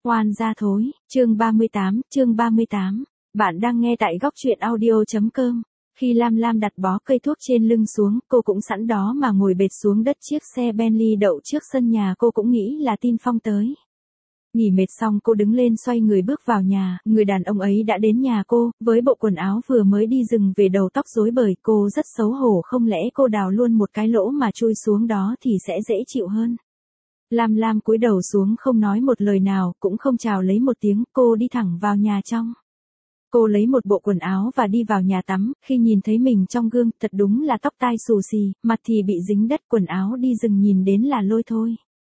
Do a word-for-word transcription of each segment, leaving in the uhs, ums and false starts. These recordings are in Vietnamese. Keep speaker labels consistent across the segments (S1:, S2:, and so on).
S1: Oan gia thối, chương ba mươi tám, chương ba mươi tám. Bạn đang nghe tại góc truyện audio chấm com. Khi Lam Lam đặt bó cây thuốc trên lưng xuống, cô cũng sẵn đó mà ngồi bệt xuống đất. Chiếc xe Bentley đậu trước sân nhà cô cũng nghĩ là Tin Phong tới. Nghỉ mệt xong cô đứng lên xoay người bước vào nhà, người đàn ông ấy đã đến nhà cô, với bộ quần áo vừa mới đi rừng về, đầu tóc rối bời. Cô rất xấu hổ, không lẽ cô đào luôn một cái lỗ mà chui xuống đó thì sẽ dễ chịu hơn. Lam Lam cúi đầu xuống không nói một lời nào, cũng không chào lấy một tiếng, cô đi thẳng vào nhà trong. Cô lấy một bộ quần áo và đi vào nhà tắm, khi nhìn thấy mình trong gương, thật đúng là tóc tai xù xì, mặt thì bị dính đất, quần áo đi rừng nhìn đến là lôi thôi.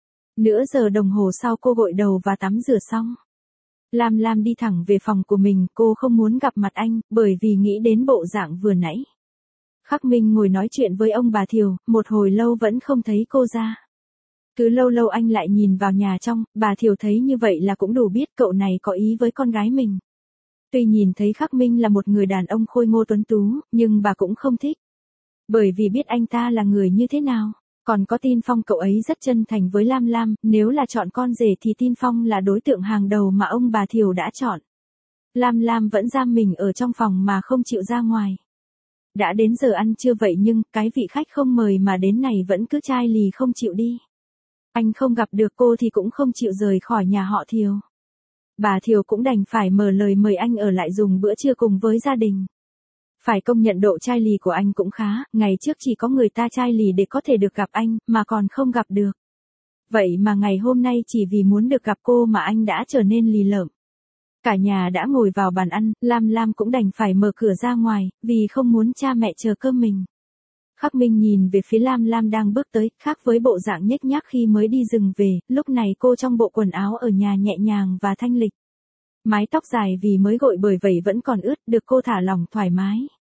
S1: Nửa giờ đồng hồ sau cô gội đầu và tắm rửa xong. Lam Lam đi thẳng về phòng của mình, cô không muốn gặp mặt anh, bởi vì nghĩ đến bộ dạng vừa nãy. Khắc Minh ngồi nói chuyện với ông bà Thiều, một hồi lâu vẫn không thấy cô ra. Cứ lâu lâu anh lại nhìn vào nhà trong, bà Thiều thấy như vậy là cũng đủ biết cậu này có ý với con gái mình. Tuy nhìn thấy Khắc Minh là một người đàn ông khôi ngô tuấn tú, nhưng bà cũng không thích. Bởi vì biết anh ta là người như thế nào. Còn có Tin Phong, cậu ấy rất chân thành với Lam Lam, nếu là chọn con rể thì Tin Phong là đối tượng hàng đầu mà ông bà Thiều đã chọn. Lam Lam vẫn giam mình ở trong phòng mà không chịu ra ngoài. Đã đến giờ ăn trưa vậy nhưng, cái vị khách không mời mà đến này vẫn cứ chai lì không chịu đi. Anh không gặp được cô thì cũng không chịu rời khỏi nhà họ Thiều. Bà Thiều cũng đành phải mở lời mời anh ở lại dùng bữa trưa cùng với gia đình. Phải công nhận độ chai lì của anh cũng khá, ngày trước chỉ có người ta chai lì để có thể được gặp anh, mà còn không gặp được. Vậy mà ngày hôm nay chỉ vì muốn được gặp cô mà anh đã trở nên lì lợm. Cả nhà đã ngồi vào bàn ăn, Lam Lam cũng đành phải mở cửa ra ngoài, vì không muốn cha mẹ chờ cơm mình. Khắc Minh nhìn về phía Lam Lam đang bước tới, khác với bộ dạng nhếch nhác khi mới đi rừng về, lúc này cô trong bộ quần áo ở nhà nhẹ nhàng và thanh lịch. Mái tóc dài vì mới gội bởi vậy vẫn còn ướt, được cô thả lỏng thoải mái.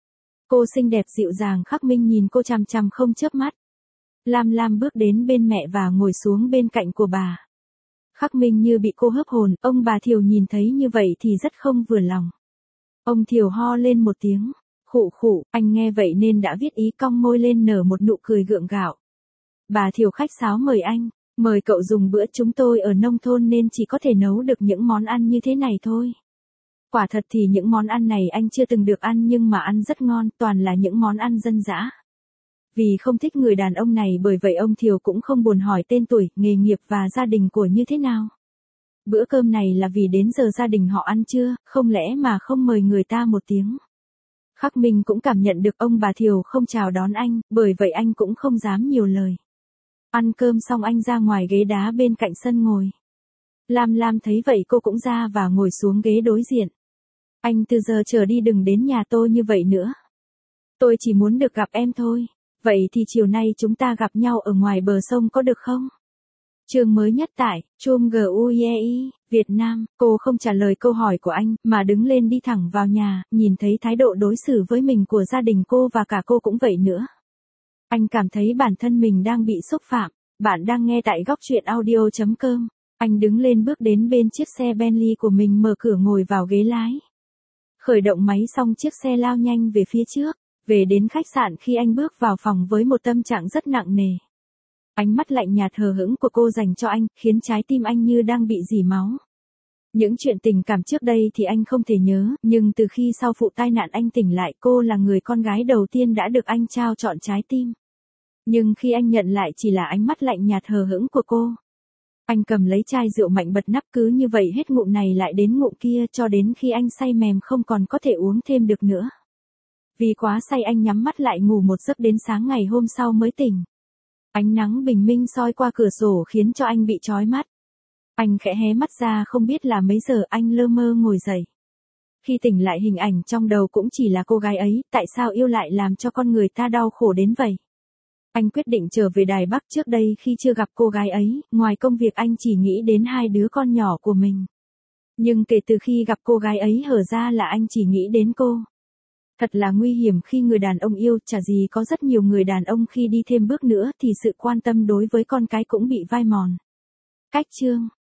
S1: Cô xinh đẹp dịu dàng, Khắc Minh nhìn cô chằm chằm không chớp mắt. Lam Lam bước đến bên mẹ và ngồi xuống bên cạnh của bà. Khắc Minh như bị cô hớp hồn, ông bà Thiều nhìn thấy như vậy thì rất không vừa lòng. Ông Thiều ho lên một tiếng. Khụ khụ, anh nghe vậy nên đã viết ý, cong môi lên nở một nụ cười gượng gạo. Bà Thiều khách sáo mời anh, mời cậu dùng bữa, chúng tôi ở nông thôn nên chỉ có thể nấu được những món ăn như thế này thôi. Quả thật thì những món ăn này anh chưa từng được ăn nhưng mà ăn rất ngon, toàn là những món ăn dân dã. Vì không thích người đàn ông này bởi vậy ông Thiều cũng không buồn hỏi tên tuổi, nghề nghiệp và gia đình của như thế nào. Bữa cơm này là vì đến giờ gia đình họ ăn trưa, không lẽ mà không mời người ta một tiếng. Khắc Minh cũng cảm nhận được ông bà Thiều không chào đón anh, bởi vậy anh cũng không dám nhiều lời. Ăn cơm xong anh ra ngoài ghế đá bên cạnh sân ngồi. Lam Lam thấy vậy cô cũng ra và ngồi xuống ghế đối diện. Anh từ giờ trở đi đừng đến nhà tôi như vậy nữa. Tôi chỉ muốn được gặp em thôi. Vậy thì chiều nay chúng ta gặp nhau ở ngoài bờ sông có được không? Chương mới nhất tại Chum Guei, Việt Nam. Cô không trả lời câu hỏi của anh, mà đứng lên đi thẳng vào nhà, nhìn thấy thái độ đối xử với mình của gia đình cô và cả cô cũng vậy nữa. Anh cảm thấy bản thân mình đang bị xúc phạm. Bạn đang nghe tại góc truyện audio chấm com. Anh đứng lên bước đến bên chiếc xe Bentley của mình, mở cửa ngồi vào ghế lái. Khởi động máy xong chiếc xe lao nhanh về phía trước. Về đến khách sạn khi anh bước vào phòng với một tâm trạng rất nặng nề. Ánh mắt lạnh nhạt hờ hững của cô dành cho anh, khiến trái tim anh như đang bị rỉ máu. Những chuyện tình cảm trước đây thì anh không thể nhớ, nhưng từ khi sau vụ tai nạn anh tỉnh lại, cô là người con gái đầu tiên đã được anh trao trọn trái tim. Nhưng khi anh nhận lại chỉ là ánh mắt lạnh nhạt hờ hững của cô. Anh cầm lấy chai rượu mạnh bật nắp, cứ như vậy hết ngụm này lại đến ngụm kia cho đến khi anh say mềm không còn có thể uống thêm được nữa. Vì quá say anh nhắm mắt lại ngủ một giấc đến sáng ngày hôm sau mới tỉnh. Ánh nắng bình minh soi qua cửa sổ khiến cho anh bị chói mắt. Anh khẽ hé mắt ra, không biết là mấy giờ, anh lơ mơ ngồi dậy. Khi tỉnh lại hình ảnh trong đầu cũng chỉ là cô gái ấy, tại sao yêu lại làm cho con người ta đau khổ đến vậy. Anh quyết định trở về Đài Bắc. Trước đây khi chưa gặp cô gái ấy, ngoài công việc anh chỉ nghĩ đến hai đứa con nhỏ của mình. Nhưng kể từ khi gặp cô gái ấy hở ra là anh chỉ nghĩ đến cô. Thật là nguy hiểm khi người đàn ông yêu, chả gì có rất nhiều người đàn ông khi đi thêm bước nữa thì sự quan tâm đối với con cái cũng bị phai mòn. Cách chương